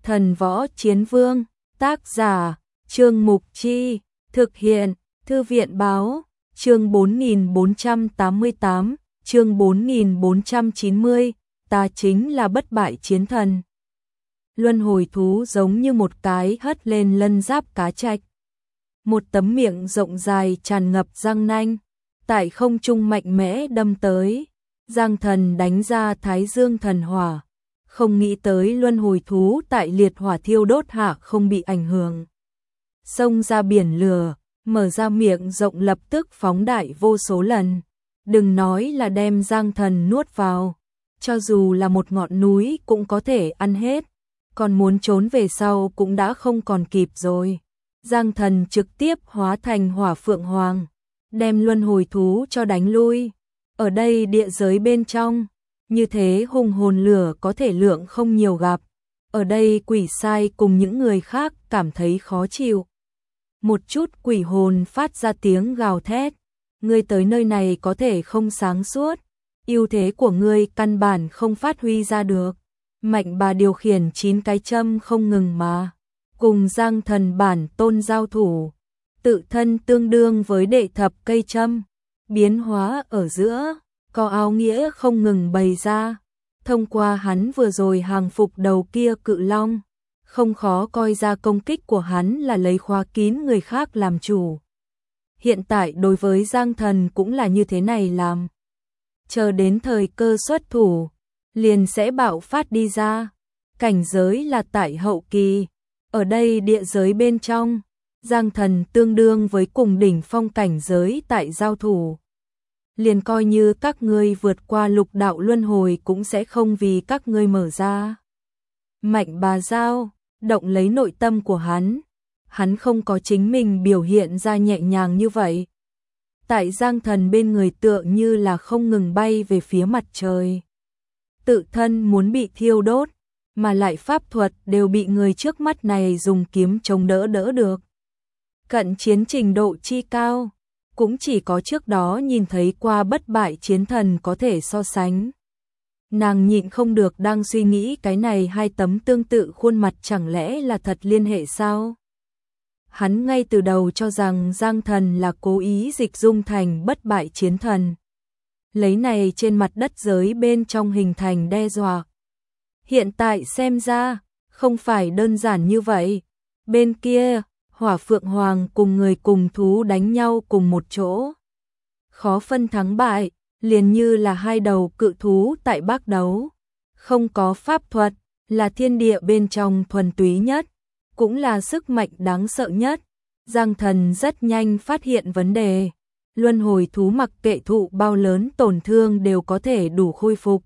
Thần Võ Chiến Vương, tác giả, Trương Mục Chi, thực hiện, Thư viện Báo, chương 4488, chương 4490, ta chính là bất bại chiến thần. Luân hồi thú giống như một cái hất lên lân giáp cá trạch. Một tấm miệng rộng dài tràn ngập răng nanh, tại không trung mạnh mẽ đâm tới. Giang Thần đánh ra Thái Dương thần hỏa, không nghĩ tới luân hồi thú tại liệt hỏa thiêu đốt hạ không bị ảnh hưởng. Xông ra biển lửa, mở ra miệng rộng lập tức phóng đại vô số lần. Đừng nói là đem Giang Thần nuốt vào, cho dù là một ngọn núi cũng có thể ăn hết, còn muốn trốn về sau cũng đã không còn kịp rồi. Giang Thần trực tiếp hóa thành Hỏa Phượng Hoàng, đem luân hồi thú cho đánh lui. Ở đây địa giới bên trong, như thế hùng hồn lửa có thể lượng không nhiều gặp. Ở đây quỷ sai cùng những người khác cảm thấy khó chịu. Một chút quỷ hồn phát ra tiếng gào thét. Ngươi tới nơi này có thể không sáng suốt. Ưu thế của ngươi căn bản không phát huy ra được. Mạnh Bà điều khiển 9 cái châm không ngừng mà. Cùng Giang Thần bản tôn giao thủ. Tự thân tương đương với đệ thập cây châm. Biến hóa ở giữa, có áo nghĩa không ngừng bày ra. Thông qua hắn vừa rồi hàng phục đầu kia cự long, không khó coi ra công kích của hắn là lấy khóa kín người khác làm chủ. Hiện tại đối với Giang Thần cũng là như thế này làm. Chờ đến thời cơ xuất thủ, liền sẽ bạo phát đi ra. Cảnh giới là tại hậu kỳ. Ở đây địa giới bên trong, Giang Thần tương đương với cùng đỉnh phong cảnh giới tại giao thủ. Liền coi như các ngươi vượt qua lục đạo luân hồi cũng sẽ không vì các ngươi mở ra. Mạnh Bà giao, động lấy nội tâm của hắn. Hắn không có chính mình biểu hiện ra nhẹ nhàng như vậy. Tại Giang Thần bên người tựa như là không ngừng bay về phía mặt trời. Tự thân muốn bị thiêu đốt, mà lại pháp thuật đều bị người trước mắt này dùng kiếm chống đỡ được. Cận chiến trình độ chi cao, cũng chỉ có trước đó nhìn thấy qua bất bại chiến thần có thể so sánh. Nàng nhịn không được đang suy nghĩ cái này hai tấm tương tự khuôn mặt chẳng lẽ là thật liên hệ sao? Hắn ngay từ đầu cho rằng Giang Thần là cố ý dịch dung thành bất bại chiến thần. Lấy này trên mặt đất giới bên trong hình thành đe dọa. Hiện tại xem ra, không phải đơn giản như vậy. Bên kia, Hỏa Phượng Hoàng cùng người cùng thú đánh nhau cùng một chỗ. Khó phân thắng bại, liền như là hai đầu cự thú tại bác đấu. Không có pháp thuật, là thiên địa bên trong thuần túy nhất, cũng là sức mạnh đáng sợ nhất. Giang Thần rất nhanh phát hiện vấn đề. Luân hồi thú mặc kệ thụ bao lớn tổn thương đều có thể đủ khôi phục.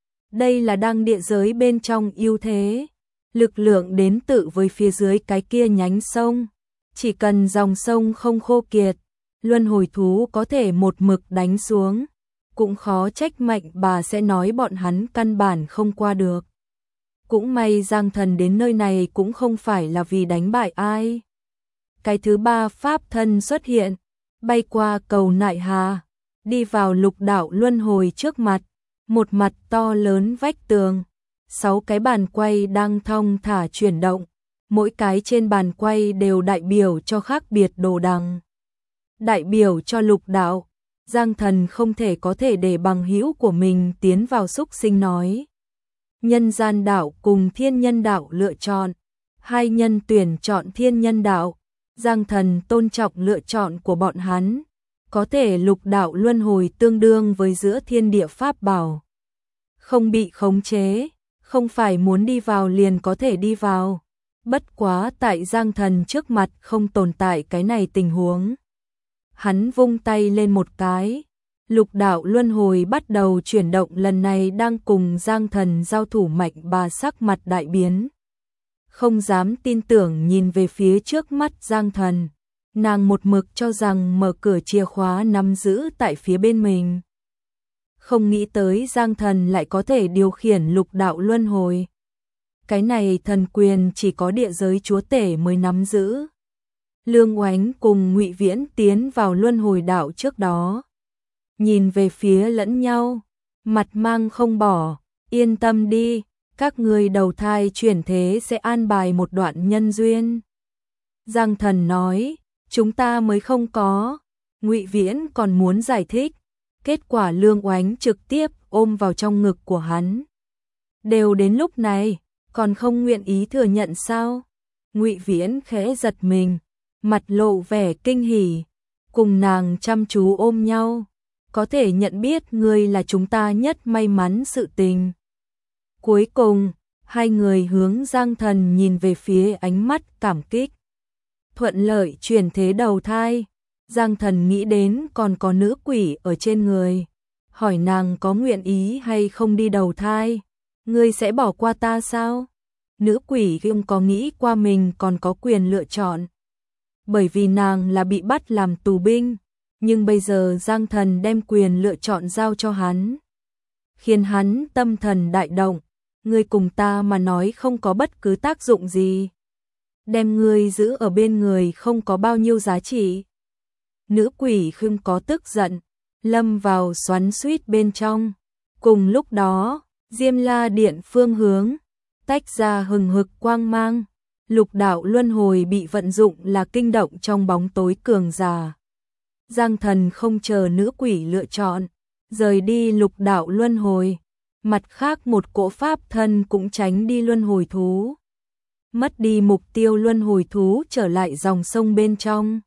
Đây là đang địa giới bên trong ưu thế. Lực lượng đến tự với phía dưới cái kia nhánh sông. Chỉ cần dòng sông không khô kiệt, luân hồi thú có thể một mực đánh xuống. Cũng khó trách Mạnh Bà sẽ nói bọn hắn căn bản không qua được. Cũng may Giang Thần đến nơi này cũng không phải là vì đánh bại ai. Cái thứ ba pháp thân xuất hiện, bay qua cầu Nại Hà, đi vào lục đạo luân hồi trước mặt. Một mặt to lớn vách tường, 6 cái bàn quay đang thong thả chuyển động. Mỗi cái trên bàn quay đều đại biểu cho khác biệt đồ đằng. Đại biểu cho lục đạo, Giang Thần không thể có thể để bằng hữu của mình tiến vào xúc sinh nói. Nhân gian đạo cùng thiên nhân đạo lựa chọn. Hai nhân tuyển chọn thiên nhân đạo. Giang Thần tôn trọng lựa chọn của bọn hắn. Có thể lục đạo luân hồi tương đương với giữa thiên địa pháp bảo. Không bị khống chế, không phải muốn đi vào liền có thể đi vào. Bất quá tại Giang Thần trước mặt không tồn tại cái này tình huống. Hắn vung tay lên một cái. Lục đạo luân hồi bắt đầu chuyển động, lần này đang cùng Giang Thần giao thủ. Mạnh Bà sắc mặt đại biến. Không dám tin tưởng nhìn về phía trước mắt Giang Thần. Nàng một mực cho rằng mở cửa chìa khóa nắm giữ tại phía bên mình. Không nghĩ tới Giang Thần lại có thể điều khiển lục đạo luân hồi. Cái này thần quyền chỉ có địa giới chúa tể mới nắm giữ. Lương Oánh cùng Ngụy Viễn tiến vào luân hồi đạo trước đó. Nhìn về phía lẫn nhau, mặt mang không bỏ, yên tâm đi, các ngươi đầu thai chuyển thế sẽ an bài một đoạn nhân duyên. Giang Thần nói, chúng ta mới không có. Ngụy Viễn còn muốn giải thích, kết quả Lương Oánh trực tiếp ôm vào trong ngực của hắn. Đều đến lúc này, còn không nguyện ý thừa nhận sao? Ngụy Viễn khẽ giật mình, mặt lộ vẻ kinh hỉ, cùng nàng chăm chú ôm nhau. Có thể nhận biết ngươi là chúng ta nhất may mắn sự tình. Cuối cùng, hai người hướng Giang Thần nhìn về phía ánh mắt cảm kích. Thuận lợi chuyển thế đầu thai, Giang Thần nghĩ đến còn có nữ quỷ ở trên người. Hỏi nàng có nguyện ý hay không đi đầu thai. Ngươi sẽ bỏ qua ta sao? Nữ quỷ không có nghĩ qua mình còn có quyền lựa chọn. Bởi vì nàng là bị bắt làm tù binh. Nhưng bây giờ Giang Thần đem quyền lựa chọn giao cho hắn. Khiến hắn tâm thần đại động. Ngươi cùng ta mà nói không có bất cứ tác dụng gì. Đem ngươi giữ ở bên người không có bao nhiêu giá trị. Nữ quỷ không có tức giận, lâm vào xoắn xuýt bên trong. Cùng lúc đó, Diêm La Điện phương hướng, tách ra hừng hực quang mang. Lục đạo luân hồi bị vận dụng là kinh động trong bóng tối cường giả. Giang Thần không chờ nữ quỷ lựa chọn, rời đi lục đạo luân hồi. Mặt khác một cỗ pháp thân cũng tránh đi luân hồi thú. Mất đi mục tiêu luân hồi thú trở lại dòng sông bên trong.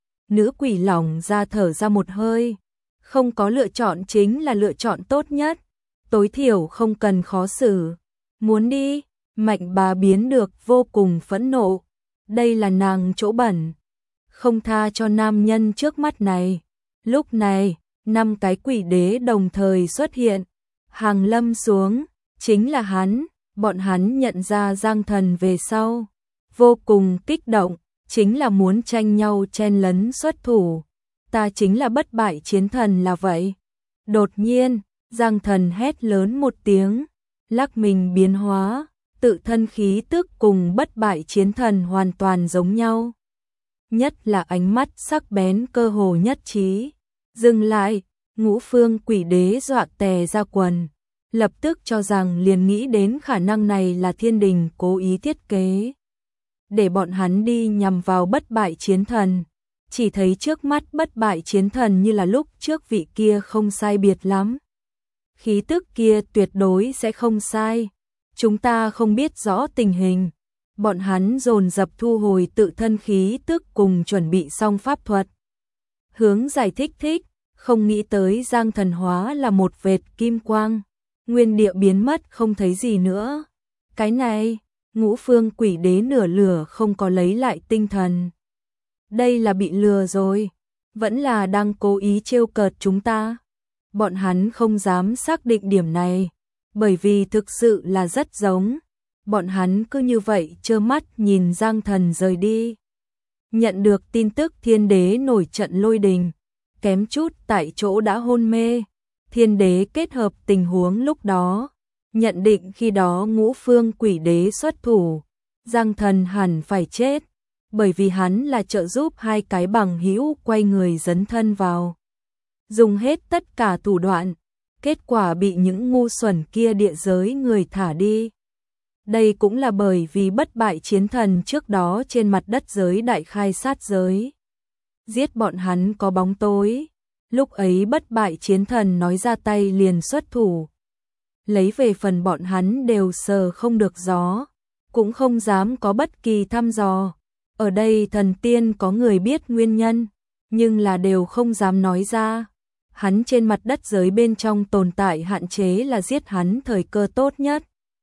Nữ quỷ lỏng ra thở ra một hơi. Không có lựa chọn chính là lựa chọn tốt nhất. Tối thiểu không cần khó xử. Muốn đi, Mạnh Bá biến được vô cùng phẫn nộ. Đây là nàng chỗ bẩn. Không tha cho nam nhân trước mắt này. Lúc này, 5 cái quỷ đế đồng thời xuất hiện. Hàng lâm xuống, chính là hắn. Bọn hắn nhận ra Giang Thần về sau. Vô cùng kích động, chính là muốn tranh nhau chen lấn xuất thủ. Ta chính là bất bại chiến thần là vậy. Đột nhiên, Giang Thần hét lớn một tiếng, lắc mình biến hóa, tự thân khí tức cùng bất bại chiến thần hoàn toàn giống nhau. Nhất là ánh mắt sắc bén cơ hồ nhất trí. Dừng lại, Ngũ Phương quỷ đế dọa tè ra quần. Lập tức cho rằng liền nghĩ đến khả năng này là thiên đình cố ý thiết kế. Để bọn hắn đi nhằm vào bất bại chiến thần. Chỉ thấy trước mắt bất bại chiến thần như là lúc trước vị kia không sai biệt lắm. Khí tức kia tuyệt đối sẽ không sai. Chúng ta không biết rõ tình hình. Bọn hắn dồn dập thu hồi tự thân khí tức cùng chuẩn bị xong pháp thuật. Hướng giải thích, không nghĩ tới Giang Thần hóa là một vệt kim quang. Nguyên địa biến mất không thấy gì nữa. Cái này, Ngũ Phương quỷ đế nửa lửa không có lấy lại tinh thần. Đây là bị lừa rồi. Vẫn là đang cố ý trêu cợt chúng ta. Bọn hắn không dám xác định điểm này. Bởi vì thực sự là rất giống. Bọn hắn cứ như vậy trơ mắt nhìn Giang Thần rời đi. Nhận được tin tức thiên đế nổi trận lôi đình. Kém chút tại chỗ đã hôn mê. Thiên đế kết hợp tình huống lúc đó. Nhận định khi đó Ngũ Phương quỷ đế xuất thủ. Giang Thần hẳn phải chết. Bởi vì hắn là trợ giúp hai cái bằng hữu quay người dấn thân vào. Dùng hết tất cả thủ đoạn. Kết quả bị những ngu xuẩn kia địa giới người thả đi. Đây cũng là bởi vì bất bại chiến thần trước đó trên mặt đất giới đại khai sát giới. Giết bọn hắn có bóng tối. Lúc ấy bất bại chiến thần nói ra tay liền xuất thủ. Lấy về phần bọn hắn đều sờ không được gió. Cũng không dám có bất kỳ thăm dò. Ở đây thần tiên có người biết nguyên nhân. Nhưng là đều không dám nói ra. Hắn trên mặt đất giới bên trong tồn tại hạn chế là giết hắn thời cơ tốt nhất.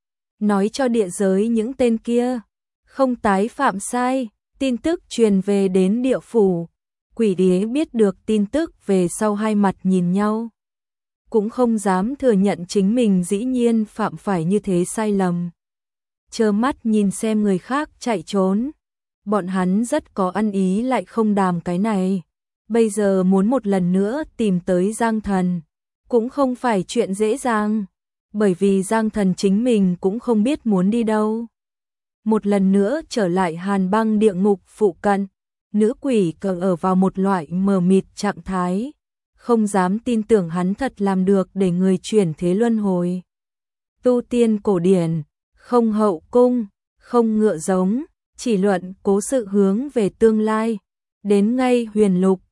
Nói cho địa giới những tên kia. Không tái phạm sai. Tin tức truyền về đến địa phủ. Quỷ đế biết được tin tức về sau hai mặt nhìn nhau. Cũng không dám thừa nhận chính mình dĩ nhiên phạm phải như thế sai lầm. Trơ mắt nhìn xem người khác chạy trốn. Bọn hắn rất có ăn ý lại không đàm cái này. Bây giờ muốn một lần nữa tìm tới Giang Thần. Cũng không phải chuyện dễ dàng. Bởi vì Giang Thần chính mình cũng không biết muốn đi đâu. Một lần nữa trở lại Hàn Băng địa ngục phụ cận. Nữ quỷ cờ ở vào một loại mờ mịt trạng thái. Không dám tin tưởng hắn thật làm được để người chuyển thế luân hồi. Tu tiên cổ điển, không hậu cung, không ngựa giống, chỉ luận cố sự hướng về tương lai. Đến ngay huyền lục,